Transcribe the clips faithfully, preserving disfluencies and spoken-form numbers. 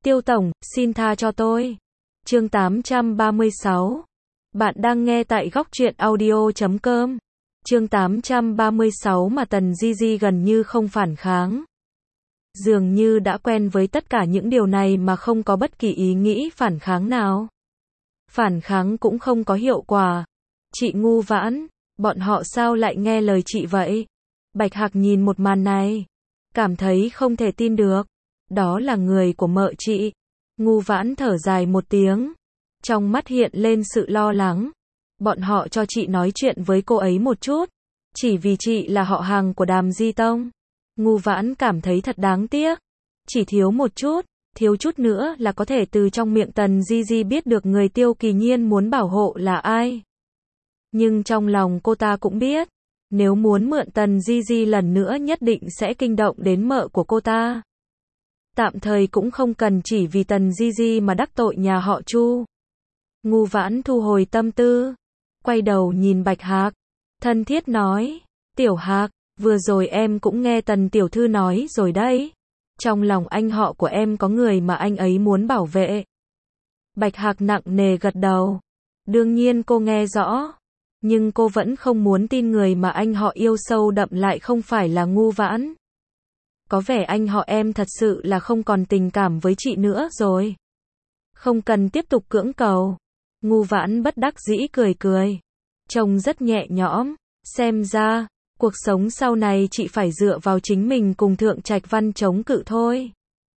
Tiêu tổng, xin tha cho tôi. Chương tám trăm ba mươi sáu. Bạn đang nghe tại góc truyện audio chấm com. Chương tám trăm ba mươi sáu mà Tần Di Di gần như không phản kháng. Dường như đã quen với tất cả những điều này mà không có bất kỳ ý nghĩ phản kháng nào. Phản kháng cũng không có hiệu quả. Chị ngu vãn, bọn họ sao lại nghe lời chị vậy? Bạch Hạc nhìn một màn này, cảm thấy không thể tin được. Đó là người của mợ chị. Ngu vãn thở dài một tiếng, trong mắt hiện lên sự lo lắng. Bọn họ cho chị nói chuyện với cô ấy một chút, chỉ vì chị là họ hàng của Đàm Di Tông. Ngu vãn cảm thấy thật đáng tiếc. Chỉ thiếu một chút, thiếu chút nữa là có thể từ trong miệng Tần Di Di biết được người Tiêu Kỳ Nhiên muốn bảo hộ là ai. Nhưng trong lòng cô ta cũng biết, nếu muốn mượn Tần Di Di lần nữa nhất định sẽ kinh động đến mợ của cô ta. Tạm thời cũng không cần chỉ vì Tần Di Di mà đắc tội nhà họ Chu. Ngu vãn thu hồi tâm tư, quay đầu nhìn Bạch Hạc, thân thiết nói, Tiểu Hạc, vừa rồi em cũng nghe Tần Tiểu Thư nói rồi đấy. Trong lòng anh họ của em có người mà anh ấy muốn bảo vệ. Bạch Hạc nặng nề gật đầu. Đương nhiên cô nghe rõ, nhưng cô vẫn không muốn tin người mà anh họ yêu sâu đậm lại không phải là ngu vãn. Có vẻ anh họ em thật sự là không còn tình cảm với chị nữa rồi. Không cần tiếp tục cưỡng cầu. Ngu vãn bất đắc dĩ cười cười, trông rất nhẹ nhõm. Xem ra, cuộc sống sau này chị phải dựa vào chính mình cùng Thượng Trạch Văn chống cự thôi.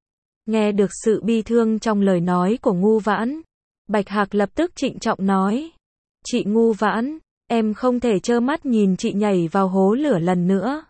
Nghe được sự bi thương trong lời nói của ngu vãn, Bạch Hạc lập tức trịnh trọng nói, chị ngu vãn, em không thể trơ mắt nhìn chị nhảy vào hố lửa lần nữa.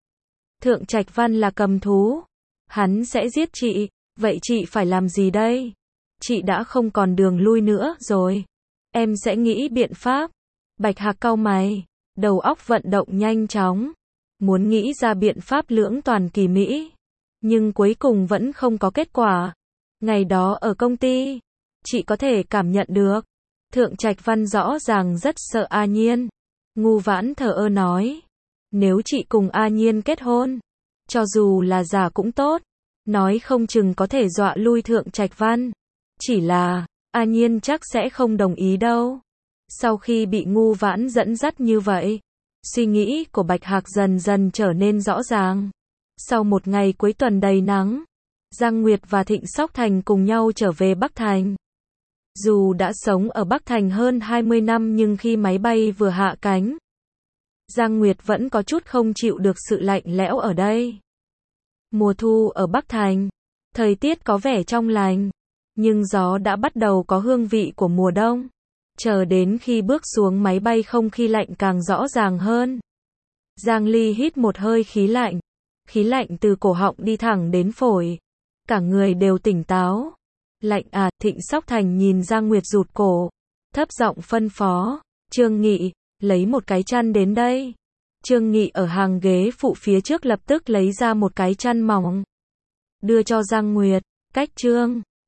Thượng Trạch Văn là cầm thú, hắn sẽ giết chị, vậy chị phải làm gì đây? Chị đã không còn đường lui nữa rồi. Em sẽ nghĩ biện pháp. Bạch Hạc cau mày, đầu óc vận động nhanh chóng, muốn nghĩ ra biện pháp lưỡng toàn kỳ mỹ, nhưng cuối cùng vẫn không có kết quả. Ngày đó ở công ty, chị có thể cảm nhận được, Thượng Trạch Văn rõ ràng rất sợ A Nhiên. Ngu vãn thờ ơ nói, nếu chị cùng A Nhiên kết hôn, cho dù là giả cũng tốt, nói không chừng có thể dọa lui Thượng Trạch Văn. Chỉ là, A Nhiên chắc sẽ không đồng ý đâu. Sau khi bị ngu vãn dẫn dắt như vậy, suy nghĩ của Bạch Hạc dần dần trở nên rõ ràng. Sau một ngày cuối tuần đầy nắng, Giang Nguyệt và Thịnh Sóc Thành cùng nhau trở về Bắc Thành. Dù đã sống ở Bắc Thành hơn hai mươi năm nhưng khi máy bay vừa hạ cánh, Giang Nguyệt vẫn có chút không chịu được sự lạnh lẽo ở đây. Mùa thu ở Bắc Thành, thời tiết có vẻ trong lành, nhưng gió đã bắt đầu có hương vị của mùa đông. Chờ đến khi bước xuống máy bay không khí lạnh càng rõ ràng hơn. Giang Ly hít một hơi khí lạnh, khí lạnh từ cổ họng đi thẳng đến phổi. Cả người đều tỉnh táo. Lạnh à, Thịnh Sóc Thành nhìn Giang Nguyệt rụt cổ, thấp giọng phân phó, Trương Nghị, lấy một cái chăn đến đây. Trương Nghị ở hàng ghế phụ phía trước lập tức lấy ra một cái chăn mỏng, đưa cho Giang Nguyệt, cách Trương